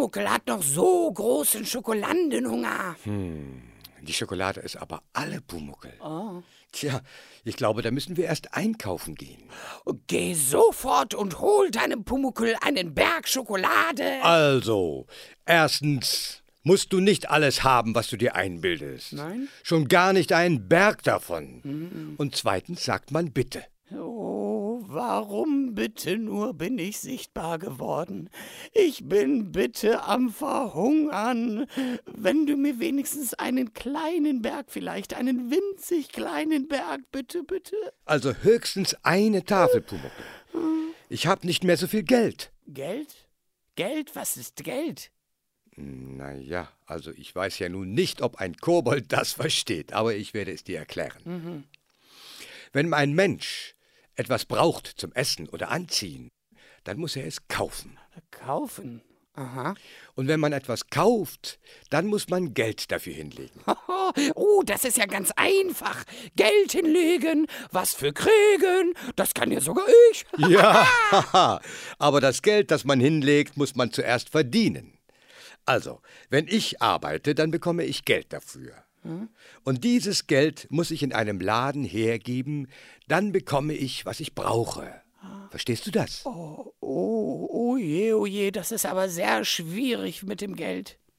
Pumuckl hat noch so großen Schokoladenhunger. Die Schokolade ist aber alle, Pumuckl. Oh. Tja, ich glaube, da müssen wir erst einkaufen gehen. Geh sofort und hol deinem Pumuckl einen Berg Schokolade. Also, erstens musst du nicht alles haben, was du dir einbildest. Nein? Schon gar nicht einen Berg davon. Und zweitens sagt man bitte. Oh, warum bitte nur bin ich sichtbar geworden? Ich bin bitte am Verhungern. Wenn du mir wenigstens einen kleinen Berg, vielleicht einen winzig kleinen Berg, bitte, bitte. Also höchstens eine Tafel, Pumuckl. Ich habe nicht mehr so viel Geld. Geld? Geld? Was ist Geld? Naja, also ich weiß ja nun nicht, ob ein Kobold das versteht, aber ich werde es dir erklären. Wenn ein Mensch etwas braucht zum Essen oder Anziehen, dann muss er es kaufen. Kaufen? Aha. Und wenn man etwas kauft, dann muss man Geld dafür hinlegen. Oh, das ist ja ganz einfach. Geld hinlegen, was für kriegen, das kann ja sogar ich. Ja, aber das Geld, das man hinlegt, muss man zuerst verdienen. Also, wenn ich arbeite, dann bekomme ich Geld dafür. Und dieses Geld muss ich in einem Laden hergeben, dann bekomme ich, was ich brauche. Verstehst du das? Oh je, das ist aber sehr schwierig mit dem Geld.